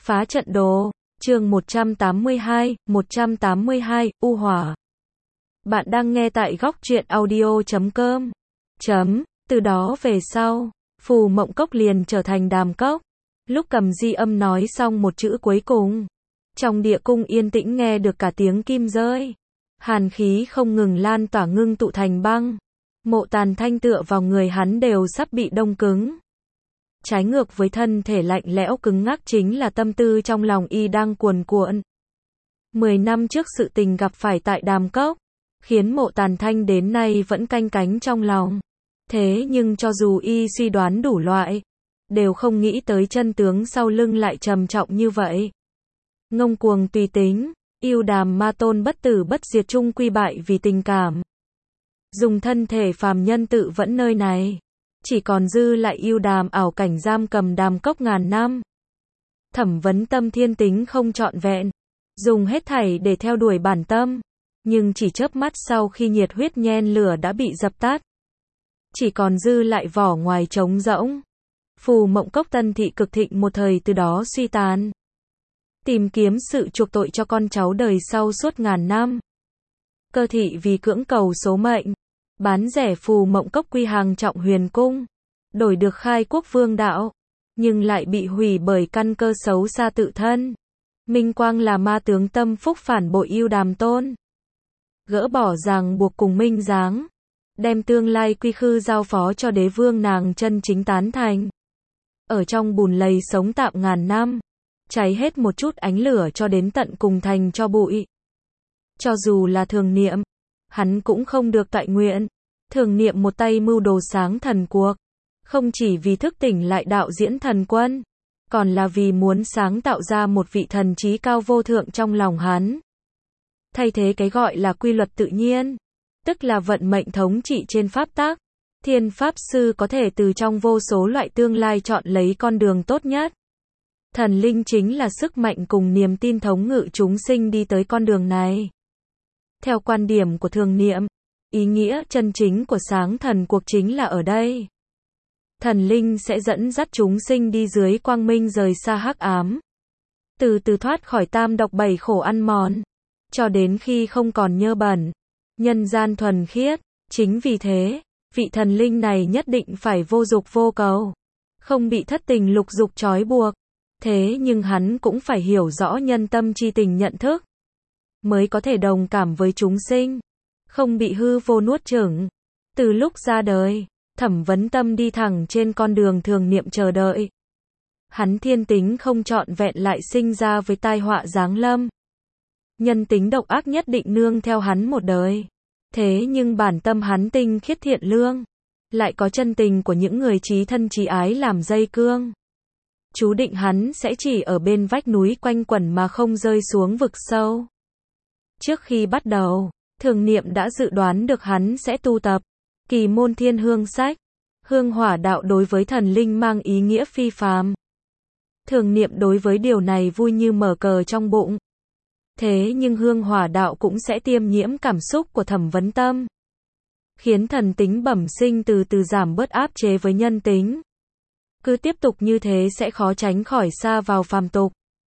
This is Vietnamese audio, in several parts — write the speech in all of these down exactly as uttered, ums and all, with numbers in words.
Phá trận đồ, chương một trăm tám mươi hai, một trăm tám mươi hai, U Hỏa. Bạn đang nghe tại góc truyện audio chấm com. Chấm, từ đó về sau, Phù Mộng Cốc liền trở thành Đàm Cốc. Lúc Cầm Di Âm nói xong một chữ cuối cùng, trong địa cung yên tĩnh nghe được cả tiếng kim rơi. Hàn khí không ngừng lan tỏa ngưng tụ thành băng. Mộ Tàn Thanh tựa vào người hắn đều sắp bị đông cứng. Trái ngược với thân thể lạnh lẽo cứng ngắc chính là tâm tư trong lòng y đang cuồn cuộn. Mười năm trước sự tình gặp phải tại Đàm Cốc, khiến Mộ Tàn Thanh đến nay vẫn canh cánh trong lòng. Thế nhưng cho dù y suy đoán đủ loại, đều không nghĩ tới chân tướng sau lưng lại trầm trọng như vậy. Ngông cuồng tùy tính, yêu đàm ma tôn bất tử bất diệt chung quy bại vì tình cảm. Dùng thân thể phàm nhân tự vẫn nơi này. Chỉ còn dư lại yêu đàm ảo cảnh giam cầm Đàm Cốc ngàn năm. Thẩm Vấn Tâm thiên tính không trọn vẹn, dùng hết thảy để theo đuổi bản tâm, nhưng chỉ chớp mắt sau khi nhiệt huyết nhen lửa đã bị dập tắt. Chỉ còn dư lại vỏ ngoài trống rỗng. Phù Mộng Cốc Tân thị cực thịnh một thời từ đó suy tàn. Tìm kiếm sự chuộc tội cho con cháu đời sau suốt ngàn năm. Cơ thị vì cưỡng cầu số mệnh, bán rẻ Phù Mộng Cốc quy hàng trọng huyền cung, đổi được khai quốc vương đạo, nhưng lại bị hủy bởi căn cơ xấu xa tự thân. Minh Quang là ma tướng tâm phúc phản bội yêu đàm tôn. Gỡ bỏ ràng buộc cùng Minh Giáng, đem tương lai quy khư giao phó cho đế vương nàng chân chính tán thành. Ở trong bùn lầy sống tạm ngàn năm, cháy hết một chút ánh lửa cho đến tận cùng thành cho bụi. Cho dù là Thường Niệm, hắn cũng không được toại nguyện. Thường Niệm một tay mưu đồ sáng thần cuộc, không chỉ vì thức tỉnh lại đạo diễn thần quân, còn là vì muốn sáng tạo ra một vị thần trí cao vô thượng trong lòng hắn. Thay thế cái gọi là quy luật tự nhiên, tức là vận mệnh thống trị trên pháp tắc, Thiên Pháp Sư có thể từ trong vô số loại tương lai chọn lấy con đường tốt nhất. Thần linh chính là sức mạnh cùng niềm tin thống ngự chúng sinh đi tới con đường này. Theo quan điểm của Thường Niệm, ý nghĩa chân chính của sáng thần cuộc chính là ở đây. Thần linh sẽ dẫn dắt chúng sinh đi dưới quang minh rời xa hắc ám. Từ từ thoát khỏi tam độc bảy khổ ăn mòn. Cho đến khi không còn nhơ bẩn. Nhân gian thuần khiết. Chính vì thế, vị thần linh này nhất định phải vô dục vô cầu. Không bị thất tình lục dục trói buộc. Thế nhưng hắn cũng phải hiểu rõ nhân tâm chi tình nhận thức. Mới có thể đồng cảm với chúng sinh. Không bị hư vô nuốt chửng. Từ lúc ra đời, Thẩm Vấn Tâm đi thẳng trên con đường Thường Niệm chờ đợi. Hắn thiên tính không trọn vẹn lại sinh ra với tai họa giáng lâm. Nhân tính độc ác nhất định nương theo hắn một đời. Thế nhưng bản tâm hắn tinh khiết thiện lương, lại có chân tình của những người chí thân chí ái làm dây cương. Chú định hắn sẽ chỉ ở bên vách núi quanh quẩn mà không rơi xuống vực sâu. Trước khi bắt đầu, Thường Niệm đã dự đoán được hắn sẽ tu tập Kỳ Môn Thiên Hương sách. Hương hỏa đạo đối với thần linh mang ý nghĩa phi phàm. Thường Niệm đối với điều này vui như mở cờ trong bụng. Thế nhưng hương hỏa đạo cũng sẽ tiêm nhiễm cảm xúc của Thẩm Vấn Tâm, khiến thần tính bẩm sinh từ từ giảm bớt áp chế với nhân tính. Cứ tiếp tục như thế sẽ khó tránh khỏi sa vào phàm tục.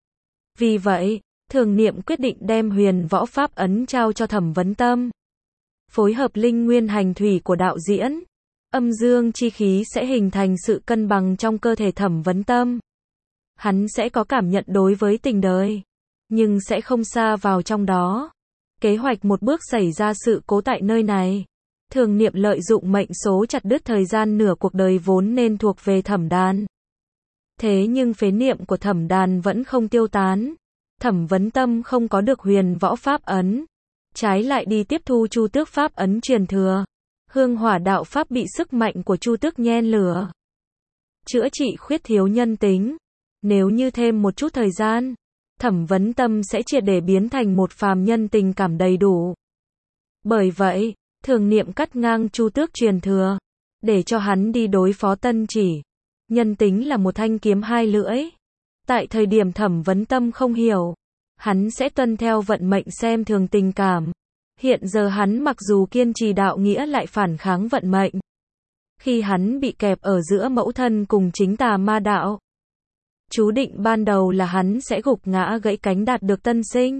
Vì vậy, Thường Niệm quyết định đem huyền võ pháp ấn trao cho Thẩm Vấn Tâm. Phối hợp linh nguyên hành thủy của đạo diễn, âm dương chi khí sẽ hình thành sự cân bằng trong cơ thể Thẩm Vấn Tâm. Hắn sẽ có cảm nhận đối với tình đời, nhưng sẽ không sa vào trong đó. Kế hoạch một bước xảy ra sự cố tại nơi này. Thường Niệm lợi dụng mệnh số chặt đứt thời gian nửa cuộc đời vốn nên thuộc về Thẩm Đàn. Thế nhưng phế niệm của Thẩm Đàn vẫn không tiêu tán. Thẩm Vấn Tâm không có được huyền võ pháp ấn, trái lại đi tiếp thu Chu Tước pháp ấn truyền thừa. Hương hỏa đạo pháp bị sức mạnh của Chu Tước nhen lửa, chữa trị khuyết thiếu nhân tính. Nếu như thêm một chút thời gian, Thẩm Vấn Tâm sẽ triệt để biến thành một phàm nhân tình cảm đầy đủ. Bởi vậy, Thường Niệm cắt ngang Chu Tước truyền thừa, để cho hắn đi đối phó Tân Chỉ. Nhân tính là một thanh kiếm hai lưỡi. Tại thời điểm Thẩm Vấn Tâm không hiểu, hắn sẽ tuân theo vận mệnh xem thường tình cảm. Hiện giờ hắn mặc dù kiên trì đạo nghĩa lại phản kháng vận mệnh. Khi hắn bị kẹp ở giữa mẫu thân cùng chính tà ma đạo, Chú định ban đầu là hắn sẽ gục ngã gãy cánh đạt được tân sinh.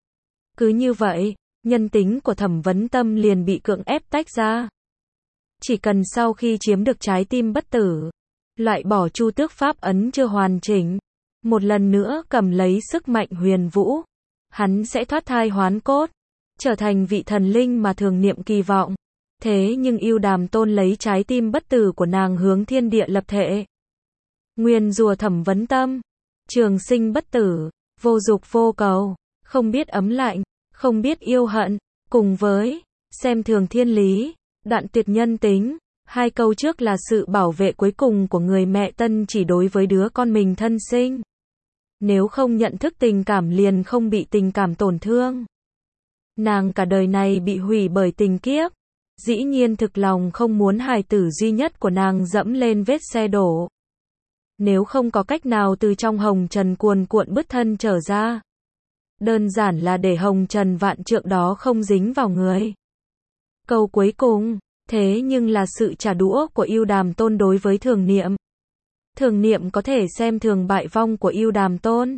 Cứ như vậy, nhân tính của Thẩm Vấn Tâm liền bị cưỡng ép tách ra. Chỉ cần sau khi chiếm được trái tim bất tử, loại bỏ chu tước pháp ấn chưa hoàn chỉnh, một lần nữa cầm lấy sức mạnh huyền vũ, hắn sẽ thoát thai hoán cốt, trở thành vị thần linh mà Thường Niệm kỳ vọng. Thế nhưng Ưu Đàm Tôn lấy trái tim bất tử của nàng hướng thiên địa lập thể. Nguyền rủa Thẩm Vấn Tâm, trường sinh bất tử, vô dục vô cầu, không biết ấm lạnh, không biết yêu hận, cùng với xem thường thiên lý, đoạn tuyệt nhân tính. Hai câu trước là sự bảo vệ cuối cùng của người mẹ tân chỉ đối với đứa con mình thân sinh. Nếu không nhận thức tình cảm liền không bị tình cảm tổn thương. Nàng cả đời này bị hủy bởi tình kiếp. Dĩ nhiên thực lòng không muốn hài tử duy nhất của nàng dẫm lên vết xe đổ. Nếu không có cách nào từ trong hồng trần cuồn cuộn bứt thân trở ra. Đơn giản là để hồng trần vạn trượng đó không dính vào người. Câu cuối cùng, thế nhưng là sự trả đũa của Ưu Đàm Tôn đối với Thường Niệm. Thường Niệm có thể xem thường bại vong của Ưu Đàm Tôn.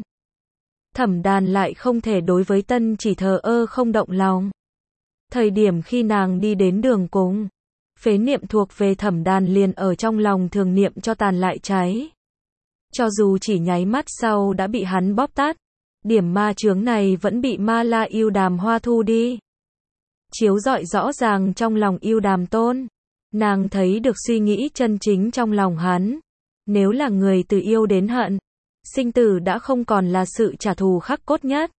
Thẩm Đàn lại không thể đối với tân chỉ thờ ơ không động lòng. Thời điểm khi nàng đi đến đường cùng, phế niệm thuộc về Thẩm Đàn liền ở trong lòng Thường Niệm cho tàn lại cháy. Cho dù chỉ nháy mắt sau đã bị hắn bóp tát, điểm ma chướng này vẫn bị ma la Ưu Đàm Hoa thu đi. Chiếu rọi rõ ràng trong lòng Ưu Đàm Tôn. Nàng thấy được suy nghĩ chân chính trong lòng hắn. Nếu là người từ yêu đến hận, sinh tử đã không còn là sự trả thù khắc cốt nhất.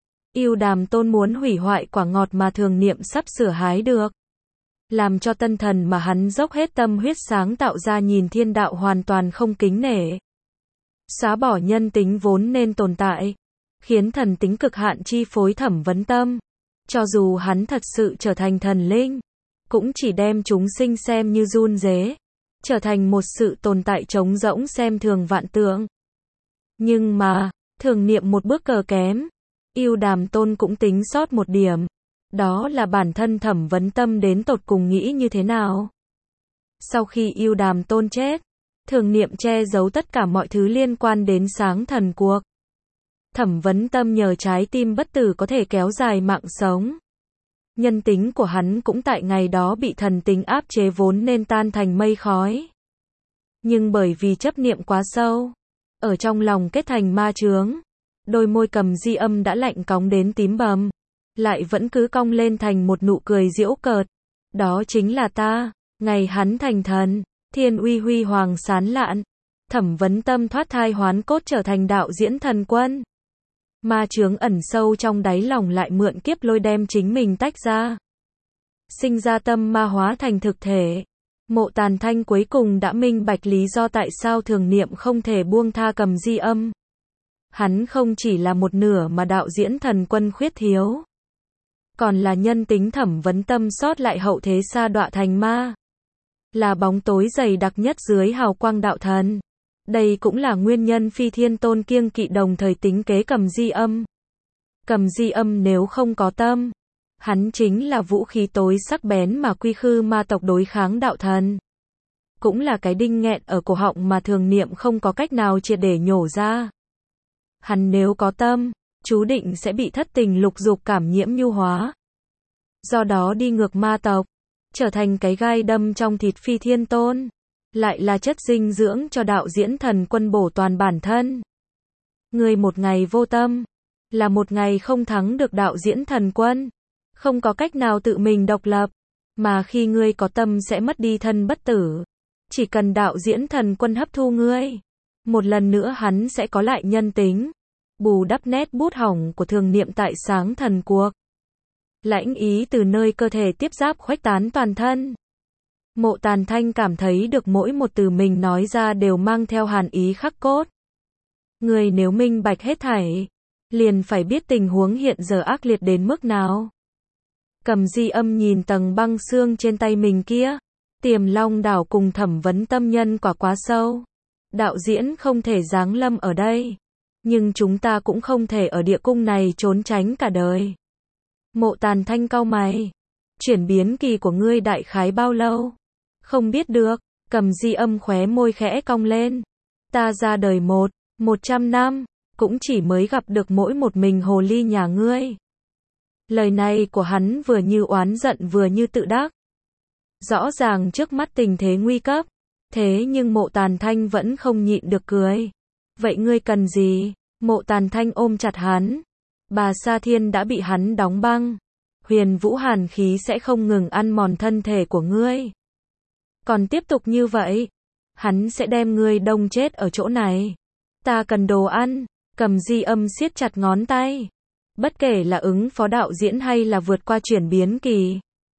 Ưu Đàm Tôn muốn hủy hoại quả ngọt mà Thường Niệm sắp sửa hái được. Làm cho tân thần mà hắn dốc hết tâm huyết sáng tạo ra nhìn thiên đạo hoàn toàn không kính nể. Xóa bỏ nhân tính vốn nên tồn tại. Khiến thần tính cực hạn chi phối Thẩm Vấn Tâm. Cho dù hắn thật sự trở thành thần linh, cũng chỉ đem chúng sinh xem như run rế. Trở thành một sự tồn tại trống rỗng xem thường vạn tượng. Nhưng mà, Thường Niệm một bước cờ kém. Ưu Đàm Tôn cũng tính sót một điểm. Đó là bản thân Thẩm Vấn Tâm đến tột cùng nghĩ như thế nào. Sau khi Ưu Đàm Tôn chết, Thường Niệm che giấu tất cả mọi thứ liên quan đến sáng thần cuộc. Thẩm Vấn Tâm nhờ trái tim bất tử có thể kéo dài mạng sống. Nhân tính của hắn cũng tại ngày đó bị thần tính áp chế vốn nên tan thành mây khói. Nhưng bởi vì chấp niệm quá sâu, ở trong lòng kết thành ma chướng, đôi môi Cầm Di Âm đã lạnh cóng đến tím bầm, lại vẫn cứ cong lên thành một nụ cười giễu cợt. Đó chính là ta, ngày hắn thành thần, thiên uy huy hoàng sán lạn, Thẩm Vấn Tâm thoát thai hoán cốt trở thành đạo diễn thần quân. Ma chướng ẩn sâu trong đáy lòng lại mượn kiếp lôi đem chính mình tách ra. Sinh ra tâm ma hóa thành thực thể. Mộ Tàn Thanh cuối cùng đã minh bạch lý do tại sao Thường Niệm không thể buông tha Cầm Di Âm. Hắn không chỉ là một nửa mà đạo diễn thần quân khuyết thiếu. Còn là nhân tính Thẩm Vấn Tâm sót lại hậu thế sa đọa thành ma. Là bóng tối dày đặc nhất dưới hào quang đạo thần. Đây cũng là nguyên nhân Phi Thiên Tôn kiêng kỵ đồng thời tính kế Cầm Di Âm. Cầm Di Âm nếu không có tâm, hắn chính là vũ khí tối sắc bén mà quy khư ma tộc đối kháng đạo thần. Cũng là cái đinh nghẹn ở cổ họng mà Thường Niệm không có cách nào triệt để nhổ ra. Hắn nếu có tâm, chú định sẽ bị thất tình lục dục cảm nhiễm nhu hóa. Do đó đi ngược ma tộc, trở thành cái gai đâm trong thịt Phi Thiên Tôn. Lại là chất dinh dưỡng cho đạo diễn thần quân bổ toàn bản thân. Người một ngày vô tâm, là một ngày không thắng được đạo diễn thần quân. Không có cách nào tự mình độc lập, mà khi ngươi có tâm sẽ mất đi thân bất tử. Chỉ cần đạo diễn thần quân hấp thu ngươi, một lần nữa hắn sẽ có lại nhân tính. Bù đắp nét bút hỏng của Thường Niệm tại sáng thần cuộc. Lãnh ý từ nơi cơ thể tiếp giáp khuếch tán toàn thân. Mộ Tàn Thanh cảm thấy được mỗi một từ mình nói ra đều mang theo hàn ý khắc cốt. Người nếu minh bạch hết thảy, liền phải biết tình huống hiện giờ ác liệt đến mức nào. Cầm Di Âm nhìn tầng băng xương trên tay mình kia. Tiềm Long đảo cùng Thẩm Vấn Tâm nhân quả quá sâu. Đạo diễn không thể giáng lâm ở đây. Nhưng chúng ta cũng không thể ở địa cung này trốn tránh cả đời. Mộ Tàn Thanh cau mày. Chuyển biến kỳ của ngươi đại khái bao lâu? Không biết được. Cầm Di Âm khóe môi khẽ cong lên. Ta ra đời một Một trăm năm, cũng chỉ mới gặp được mỗi một mình hồ ly nhà ngươi. Lời này của hắn vừa như oán giận vừa như tự đắc. Rõ ràng trước mắt tình thế nguy cấp, thế nhưng Mộ Tàn Thanh vẫn không nhịn được cười. Vậy ngươi cần gì? Mộ Tàn Thanh ôm chặt hắn. Bà Sa Thiên đã bị hắn đóng băng. Huyền vũ hàn khí sẽ không ngừng ăn mòn thân thể của ngươi. Còn tiếp tục như vậy, hắn sẽ đem ngươi đông chết ở chỗ này. Ta cần đồ ăn. Cầm Di Âm siết chặt ngón tay. Bất kể là ứng phó đạo diễn hay là vượt qua chuyển biến kỳ,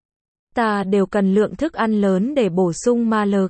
ta đều cần lượng thức ăn lớn để bổ sung ma lực.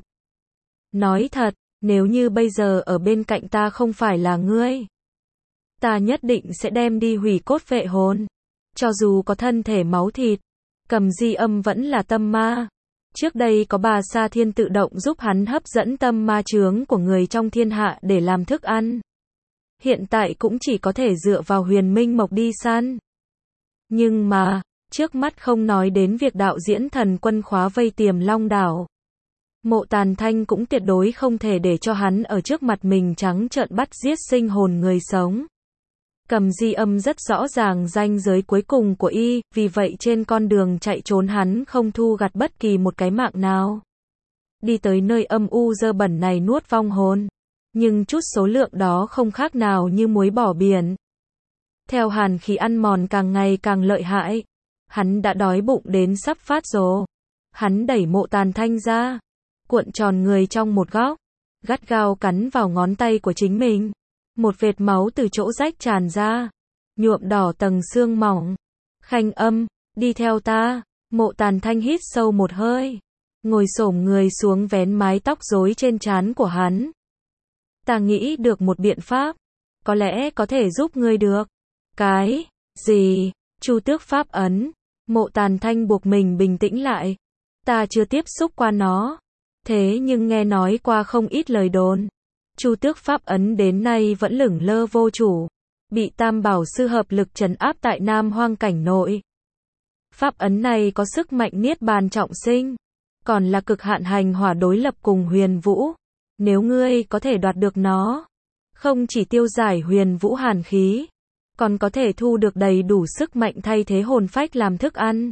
Nói thật, nếu như bây giờ ở bên cạnh ta không phải là ngươi, ta nhất định sẽ đem đi hủy cốt vệ hồn. Cho dù có thân thể máu thịt, Cầm Di Âm vẫn là tâm ma. Trước đây có bà Sa Thiên tự động giúp hắn hấp dẫn tâm ma chướng của người trong thiên hạ để làm thức ăn. Hiện tại cũng chỉ có thể dựa vào Huyền Minh Mộc đi săn. Nhưng mà, trước mắt không nói đến việc đạo diễn thần quân khóa vây Tiềm Long đảo. Mộ Tàn Thanh cũng tuyệt đối không thể để cho hắn ở trước mặt mình trắng trợn bắt giết sinh hồn người sống. Cầm Di Âm rất rõ ràng ranh giới cuối cùng của y, vì vậy trên con đường chạy trốn hắn không thu gặt bất kỳ một cái mạng nào. Đi tới nơi âm u dơ bẩn này nuốt vong hồn. Nhưng chút số lượng đó không khác nào như muối bỏ biển. Theo hàn khí ăn mòn càng ngày càng lợi hại, hắn đã đói bụng đến sắp phát rồ. Hắn đẩy Mộ Tàn Thanh ra, cuộn tròn người trong một góc, gắt gao cắn vào ngón tay của chính mình. Một vệt máu từ chỗ rách tràn ra, nhuộm đỏ tầng xương mỏng. Khanh Âm, đi theo ta. Mộ Tàn Thanh hít sâu một hơi, ngồi xổm người xuống vén mái tóc rối trên trán của hắn. Ta nghĩ được một biện pháp, có lẽ có thể giúp ngươi được. Cái gì? Chu Tước Pháp Ấn. Mộ Tàn Thanh buộc mình bình tĩnh lại. Ta chưa tiếp xúc qua nó, thế nhưng nghe nói qua không ít lời đồn. Chu Tước Pháp Ấn đến nay vẫn lửng lơ vô chủ, bị Tam Bảo Sư hợp lực trấn áp tại Nam Hoang cảnh nội. Pháp Ấn này có sức mạnh niết bàn trọng sinh, còn là cực hạn hành hỏa đối lập cùng huyền vũ. Nếu ngươi có thể đoạt được nó, không chỉ tiêu giải huyền vũ hàn khí, còn có thể thu được đầy đủ sức mạnh thay thế hồn phách làm thức ăn.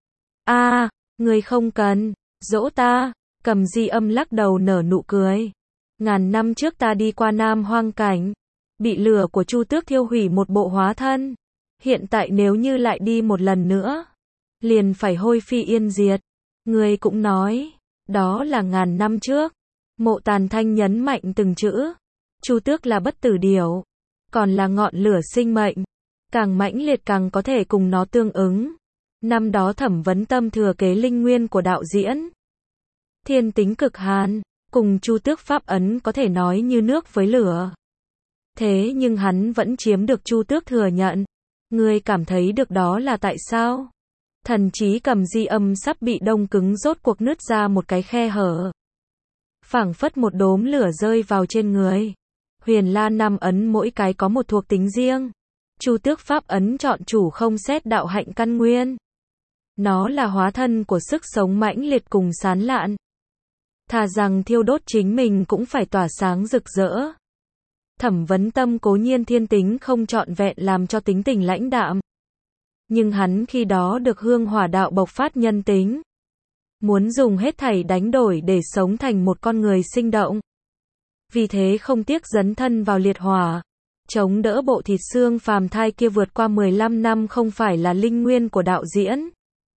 A, à, ngươi không cần dỗ ta. Cầm Di Âm lắc đầu nở nụ cười. Ngàn năm trước ta đi qua Nam Hoang cảnh, bị lửa của Chu Tước thiêu hủy một bộ hóa thân. Hiện tại nếu như lại đi một lần nữa, liền phải hôi phi yên diệt. Ngươi cũng nói, đó là ngàn năm trước. Mộ Tàn Thanh nhấn mạnh từng chữ. Chu Tước là bất tử điểu, còn là ngọn lửa sinh mệnh, càng mãnh liệt càng có thể cùng nó tương ứng. Năm đó Thẩm Vấn Tâm thừa kế linh nguyên của đạo diễn, thiên tính cực hàn, cùng Chu Tước Pháp Ấn có thể nói như nước với lửa. Thế nhưng hắn vẫn chiếm được Chu Tước thừa nhận. Ngươi cảm thấy được đó là tại sao? Thần trí Cầm Di Âm sắp bị đông cứng rốt cuộc nứt ra một cái khe hở. Phảng phất một đốm lửa rơi vào trên người. Huyền La Năm ấn mỗi cái có một thuộc tính riêng. Chu Tước Pháp Ấn chọn chủ không xét đạo hạnh căn nguyên. Nó là hóa thân của sức sống mãnh liệt cùng sán lạn. Thà rằng thiêu đốt chính mình cũng phải tỏa sáng rực rỡ. Thẩm Vấn Tâm cố nhiên thiên tính không trọn vẹn làm cho tính tình lãnh đạm. Nhưng hắn khi đó được hương hỏa đạo bộc phát nhân tính. Muốn dùng hết thảy đánh đổi để sống thành một con người sinh động. Vì thế không tiếc dấn thân vào liệt hỏa, chống đỡ bộ thịt xương phàm thai kia vượt qua mười lăm năm không phải là linh nguyên của đạo diễn,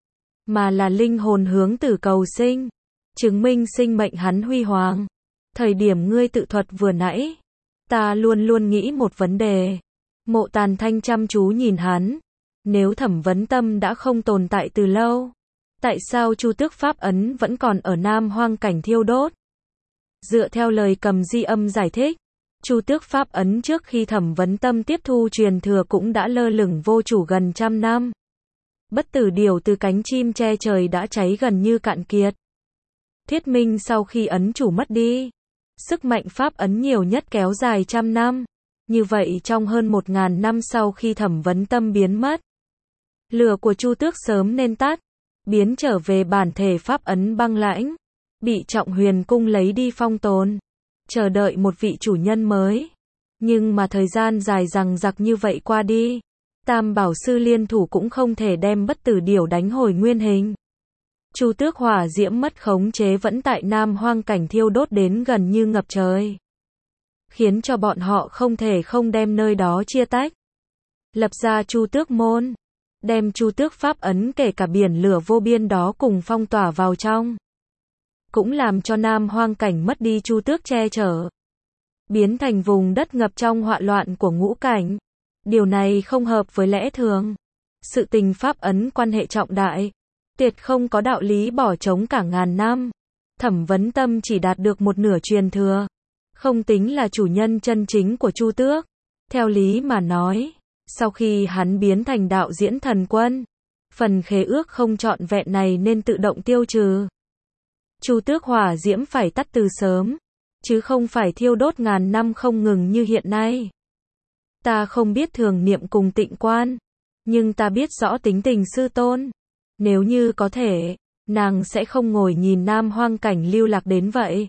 mà là linh hồn hướng tử cầu sinh, chứng minh sinh mệnh hắn huy hoàng. Thời điểm ngươi tự thuật vừa nãy, ta luôn luôn nghĩ một vấn đề. Mộ Tàn Thanh chăm chú nhìn hắn. Nếu Thẩm Vấn Tâm đã không tồn tại từ lâu, tại sao Chu Tước Pháp Ấn vẫn còn ở Nam Hoang cảnh thiêu đốt? Dựa theo lời Cầm Di Âm giải thích, Chu Tước Pháp Ấn trước khi Thẩm Vấn Tâm tiếp thu truyền thừa cũng đã lơ lửng vô chủ gần trăm năm. Bất tử điểu từ cánh chim che trời đã cháy gần như cạn kiệt. Thuyết minh sau khi ấn chủ mất đi, sức mạnh Pháp Ấn nhiều nhất kéo dài trăm năm. Như vậy trong hơn một ngàn năm sau khi Thẩm Vấn Tâm biến mất, lửa của Chu Tước sớm nên tắt, biến trở về bản thể Pháp Ấn băng lãnh, bị Trọng Huyền Cung lấy đi phong tồn, chờ đợi một vị chủ nhân mới. Nhưng mà thời gian dài dằng dặc như vậy qua đi, Tam Bảo Sư liên thủ cũng không thể đem Bất Tử Điểu đánh hồi nguyên hình. Chu Tước hỏa diễm mất khống chế vẫn tại Nam Hoang cảnh thiêu đốt đến gần như ngập trời, khiến cho bọn họ không thể không đem nơi đó chia tách, lập ra Chu Tước môn, đem Chu Tước pháp ấn kể cả biển lửa vô biên đó cùng phong tỏa vào trong, cũng làm cho Nam Hoang cảnh mất đi Chu Tước che chở, biến thành vùng đất ngập trong họa loạn của ngũ cảnh. Điều này không hợp với lẽ thường. Sự tình pháp ấn quan hệ trọng đại, tuyệt không có đạo lý bỏ trống cả ngàn năm. Thẩm Vấn Tâm chỉ đạt được một nửa truyền thừa, không tính là chủ nhân chân chính của Chu Tước. Theo lý mà nói, sau khi hắn biến thành đạo diễn thần quân, phần khế ước không trọn vẹn này nên tự động tiêu trừ. Chu Tước hỏa diễm phải tắt từ sớm, chứ không phải thiêu đốt ngàn năm không ngừng như hiện nay. Ta không biết Thường Niệm cùng Tịnh Quan, nhưng ta biết rõ tính tình sư tôn. Nếu như có thể, nàng sẽ không ngồi nhìn Nam Hoang cảnh lưu lạc đến vậy.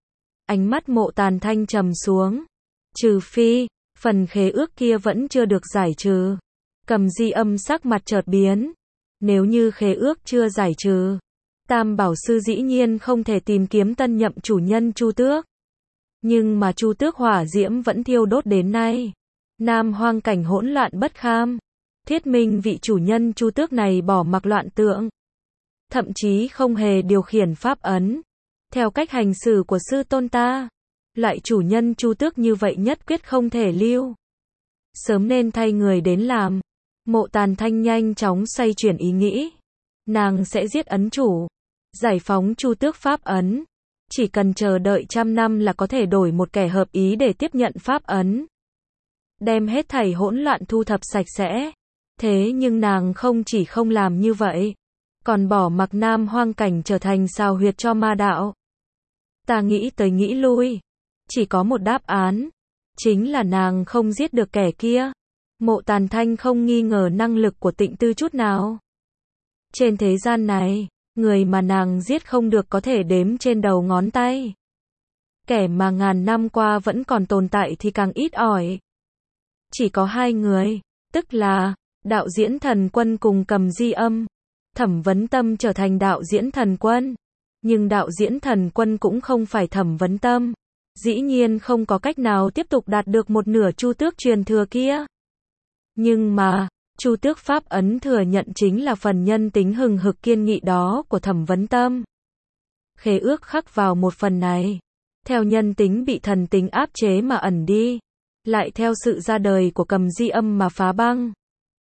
Ánh mắt Mộ Tàn Thanh trầm xuống. Trừ phi, phần khế ước kia vẫn chưa được giải trừ. Cầm Di Âm sắc mặt chợt biến. Nếu như khế ước chưa giải trừ, Tam Bảo Sư dĩ nhiên không thể tìm kiếm tân nhậm chủ nhân Chu Tước. Nhưng mà Chu Tước hỏa diễm vẫn thiêu đốt đến nay. Nam Hoang cảnh hỗn loạn bất kham. Thiết minh vị chủ nhân Chu Tước này bỏ mặc loạn tượng, thậm chí không hề điều khiển pháp ấn. Theo cách hành xử của sư tôn ta, loại chủ nhân Chu Tước như vậy nhất quyết không thể lưu. Sớm nên thay người đến làm. Mộ Tàn Thanh nhanh chóng xoay chuyển ý nghĩ. Nàng sẽ giết ấn chủ, giải phóng Chu Tước pháp ấn. Chỉ cần chờ đợi trăm năm là có thể đổi một kẻ hợp ý để tiếp nhận pháp ấn, đem hết thảy hỗn loạn thu thập sạch sẽ. Thế nhưng nàng không chỉ không làm như vậy, còn bỏ mặc Nam Hoang cảnh trở thành sao huyệt cho ma đạo. Ta nghĩ tới nghĩ lui, chỉ có một đáp án, chính là nàng không giết được kẻ kia. Mộ Tàn Thanh không nghi ngờ năng lực của Tịnh Tư chút nào. Trên thế gian này, người mà nàng giết không được có thể đếm trên đầu ngón tay. Kẻ mà ngàn năm qua vẫn còn tồn tại thì càng ít ỏi. Chỉ có hai người, tức là đạo diễn thần quân cùng Cầm Di Âm. Thẩm Vấn Tâm trở thành đạo diễn thần quân, nhưng đạo diễn thần quân cũng không phải Thẩm Vấn Tâm, dĩ nhiên không có cách nào tiếp tục đạt được một nửa Chu Tước truyền thừa kia. Nhưng mà, Chu Tước pháp ấn thừa nhận chính là phần nhân tính hừng hực kiên nghị đó của Thẩm Vấn Tâm. Khế ước khắc vào một phần này, theo nhân tính bị thần tính áp chế mà ẩn đi, lại theo sự ra đời của Cầm Di Âm mà phá băng.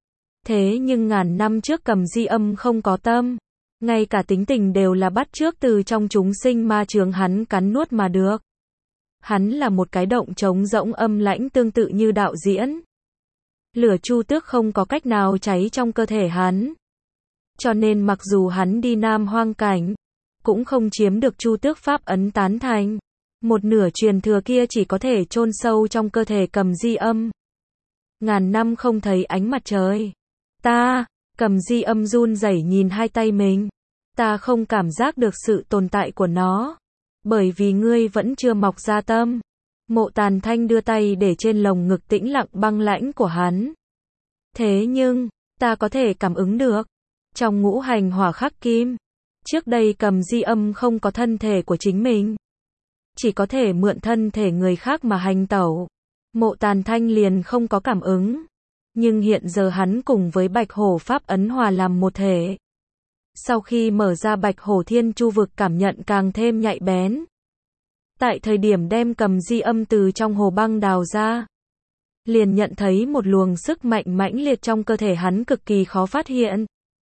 Thế nhưng ngàn năm trước Cầm Di Âm không có tâm, ngay cả tính tình đều là bắt chước từ trong chúng sinh ma chướng hắn cắn nuốt mà được. Hắn là một cái động trống rỗng âm lãnh tương tự như đạo diễn. Lửa Chu Tước không có cách nào cháy trong cơ thể hắn. Cho nên mặc dù hắn đi Nam Hoang cảnh, cũng không chiếm được Chu Tước pháp ấn tán thành. Một nửa truyền thừa kia chỉ có thể chôn sâu trong cơ thể Cầm Di Âm. Ngàn năm không thấy ánh mặt trời. Ta, Cầm Di Âm run rẩy nhìn hai tay mình. Ta không cảm giác được sự tồn tại của nó. Bởi vì ngươi vẫn chưa mọc ra tâm. Mộ Tàn Thanh đưa tay để trên lồng ngực tĩnh lặng băng lãnh của hắn. Thế nhưng, ta có thể cảm ứng được. Trong ngũ hành hỏa khắc kim, trước đây Cầm Di Âm không có thân thể của chính mình, chỉ có thể mượn thân thể người khác mà hành tẩu. Mộ Tàn Thanh liền không có cảm ứng. Nhưng hiện giờ hắn cùng với Bạch Hổ pháp ấn hòa làm một thể. Sau khi mở ra Bạch Hổ Thiên Chu vực cảm nhận càng thêm nhạy bén. Tại thời điểm đem Cầm Di Âm từ trong hồ băng đào ra, liền nhận thấy một luồng sức mạnh mãnh liệt trong cơ thể hắn cực kỳ khó phát hiện.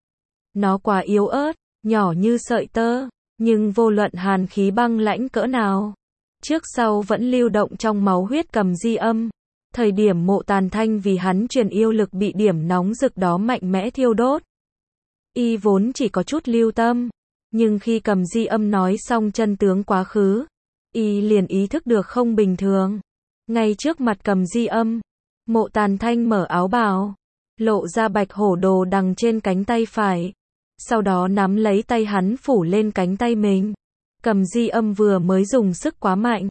Nó quá yếu ớt, nhỏ như sợi tơ, nhưng vô luận hàn khí băng lãnh cỡ nào, trước sau vẫn lưu động trong máu huyết Cầm Di Âm. Thời điểm Mộ Tàn Thanh vì hắn truyền yêu lực bị điểm nóng rực đó mạnh mẽ thiêu đốt. Y vốn chỉ có chút lưu tâm, nhưng khi Cầm Di Âm nói xong chân tướng quá khứ, Y liền ý thức được không bình thường. Ngay trước mặt Cầm Di Âm, Mộ Tàn Thanh mở áo bào, lộ ra bạch hổ đồ đằng trên cánh tay phải. Sau đó nắm lấy tay hắn phủ lên cánh tay mình. Cầm Di Âm vừa mới dùng sức quá mạnh,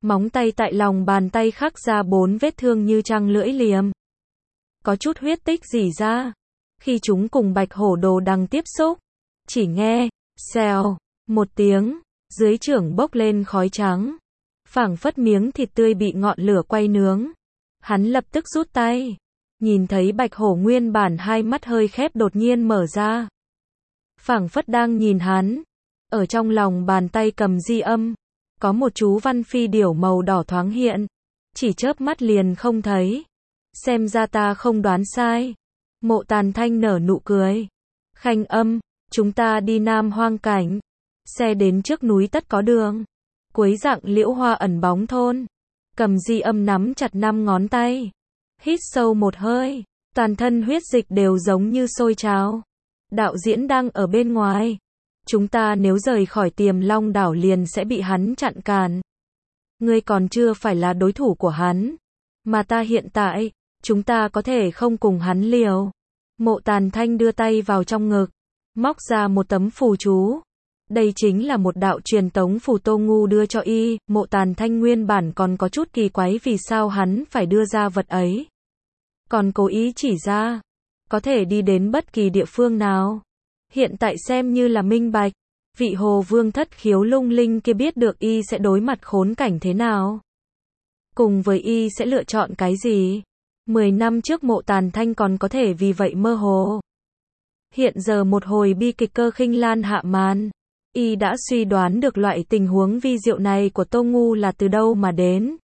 Móng tay tại lòng bàn tay khắc ra bốn vết thương như trăng lưỡi liềm. Có chút huyết tích rỉ ra. Khi chúng cùng bạch hổ đồ đằng tiếp xúc, chỉ nghe, xèo, một tiếng, dưới chưởng bốc lên khói trắng. Phảng phất miếng thịt tươi bị ngọn lửa quay nướng. Hắn lập tức rút tay. Nhìn thấy bạch hổ nguyên bản hai mắt hơi khép đột nhiên mở ra. Phảng phất đang nhìn hắn. Ở trong lòng bàn tay cầm di âm. Có một chú văn phi điểu màu đỏ thoáng hiện. Chỉ chớp mắt liền không thấy. Xem ra ta không đoán sai. Mộ Tàn Thanh nở nụ cười. Khanh Âm, chúng ta đi Nam Hoang Cảnh. Xe đến trước núi tất có đường. Cuối dạng liễu hoa ẩn bóng thôn. Cầm di âm nắm chặt năm ngón tay. Hít sâu một hơi. Toàn thân huyết dịch đều giống như sôi trào. Đạo diễn đang ở bên ngoài. Chúng ta nếu rời khỏi Tiềm Long đảo liền sẽ bị hắn chặn cản. Ngươi còn chưa phải là đối thủ của hắn. Mà ta hiện tại, chúng ta có thể không cùng hắn liều. Mộ Tàn Thanh đưa tay vào trong ngực. Móc ra một tấm phù chú. Đây chính là một đạo truyền tống phù Tô Ngu đưa cho y. Mộ Tàn Thanh nguyên bản còn có chút kỳ quái vì sao hắn phải đưa ra vật ấy. Còn cố ý chỉ ra. Có thể đi đến bất kỳ địa phương nào. Hiện tại xem như là minh bạch. Vị hồ vương thất khiếu lung linh kia biết được y sẽ đối mặt khốn cảnh thế nào. Cùng với y sẽ lựa chọn cái gì. Mười năm trước Mộ Tàn Thanh còn có thể vì vậy mơ hồ. Hiện giờ một hồi bi kịch Cơ Khinh Lan hạ màn. Y đã suy đoán được loại tình huống vi diệu này của Tô Ngu là từ đâu mà đến.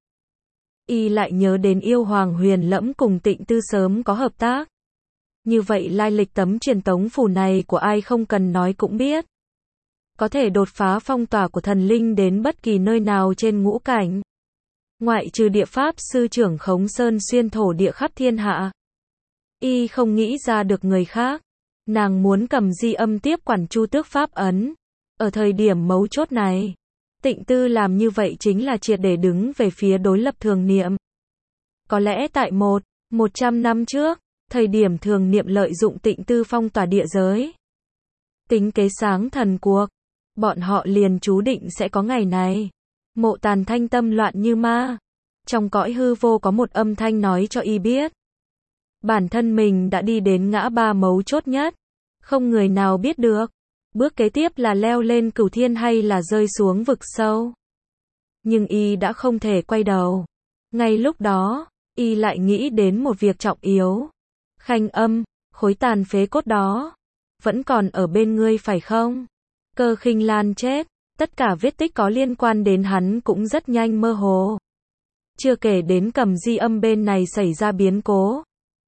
Y lại nhớ đến yêu hoàng Huyền Lẫm cùng Tịnh Tư sớm có hợp tác. Như vậy lai lịch tấm truyền tống phù này của ai không cần nói cũng biết. Có thể đột phá phong tỏa của thần linh đến bất kỳ nơi nào trên ngũ cảnh. Ngoại trừ địa pháp sư trưởng Khống Sơn xuyên thổ địa khắp thiên hạ. Y không nghĩ ra được người khác. Nàng muốn cầm di âm tiếp quản Chu Tước pháp ấn. Ở thời điểm mấu chốt này, Tịnh Tư làm như vậy chính là triệt để đứng về phía đối lập Thường Niệm. Có lẽ tại một, một trăm năm trước, thời điểm Thường Niệm lợi dụng Tịnh Tư phong tỏa địa giới. Tính kế sáng thần cuộc, bọn họ liền chú định sẽ có ngày này. Mộ Tàn Thanh tâm loạn như ma. Trong cõi hư vô có một âm thanh nói cho y biết. Bản thân mình đã đi đến ngã ba mấu chốt nhất. Không người nào biết được. Bước kế tiếp là leo lên cửu thiên hay là rơi xuống vực sâu. Nhưng y đã không thể quay đầu. Ngay lúc đó, y lại nghĩ đến một việc trọng yếu. Khanh Âm, khối tàn phế cốt đó. Vẫn còn ở bên ngươi phải không? Cơ Khinh Lan chết. Tất cả vết tích có liên quan đến hắn cũng rất nhanh mơ hồ. Chưa kể đến cầm di âm bên này xảy ra biến cố.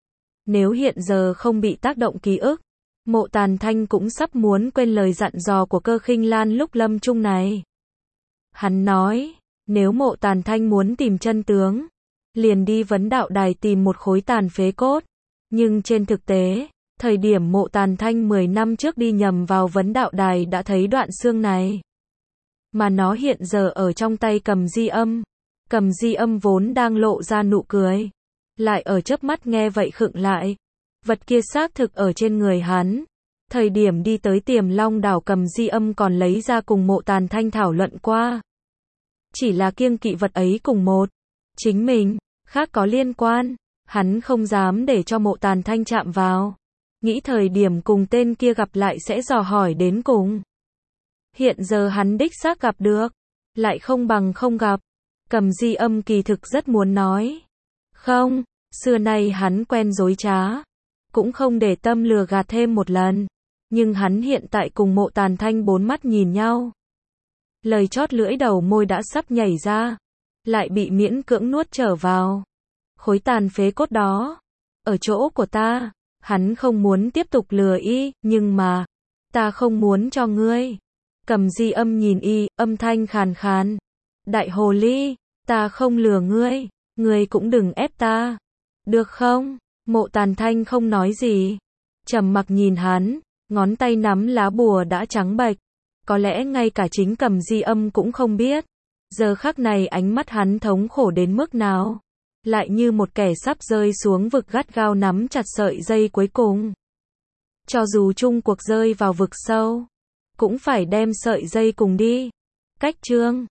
Nếu hiện giờ không bị tác động ký ức, Mộ Tàn Thanh cũng sắp muốn quên lời dặn dò của Cơ Khinh Lan lúc lâm chung này. Hắn nói, nếu Mộ Tàn Thanh muốn tìm chân tướng, liền đi vấn đạo đài tìm một khối tàn phế cốt. Nhưng trên thực tế, thời điểm Mộ Tàn Thanh mười năm trước đi nhầm vào vấn đạo đài đã thấy đoạn xương này. Mà nó hiện giờ ở trong tay cầm di âm. Cầm di âm vốn đang lộ ra nụ cười. Lại ở chớp mắt nghe vậy khựng lại. Vật kia xác thực ở trên người hắn. Thời điểm đi tới Tiềm Long đảo cầm di âm còn lấy ra cùng Mộ Tàn Thanh thảo luận qua. Chỉ là kiêng kỵ vật ấy cùng một. Chính mình, khác có liên quan. Hắn không dám để cho Mộ Tàn Thanh chạm vào. Nghĩ thời điểm cùng tên kia gặp lại sẽ dò hỏi đến cùng. Hiện giờ hắn đích xác gặp được. Lại không bằng không gặp. Cầm di âm kỳ thực rất muốn nói. Không, xưa nay hắn quen dối trá. Cũng không để tâm lừa gạt thêm một lần. Nhưng hắn hiện tại cùng Mộ Tàn Thanh bốn mắt nhìn nhau. Lời chót lưỡi đầu môi đã sắp nhảy ra. Lại bị miễn cưỡng nuốt trở vào. Khối tàn phế cốt đó. Ở chỗ của ta. Hắn không muốn tiếp tục lừa y. Nhưng mà. Ta không muốn cho ngươi. Cầm di âm nhìn y. Âm thanh khàn khàn. Đại hồ ly. Ta không lừa ngươi. Ngươi cũng đừng ép ta. Được không? Mộ Tàn Thanh không nói gì. Trầm mặc nhìn hắn. Ngón tay nắm lá bùa đã trắng bệch. Có lẽ ngay cả chính cầm di âm cũng không biết. Giờ khắc này ánh mắt hắn thống khổ đến mức nào. Lại như một kẻ sắp rơi xuống vực gắt gao nắm chặt sợi dây cuối cùng. Cho dù chung cuộc rơi vào vực sâu. Cũng phải đem sợi dây cùng đi. Cách chương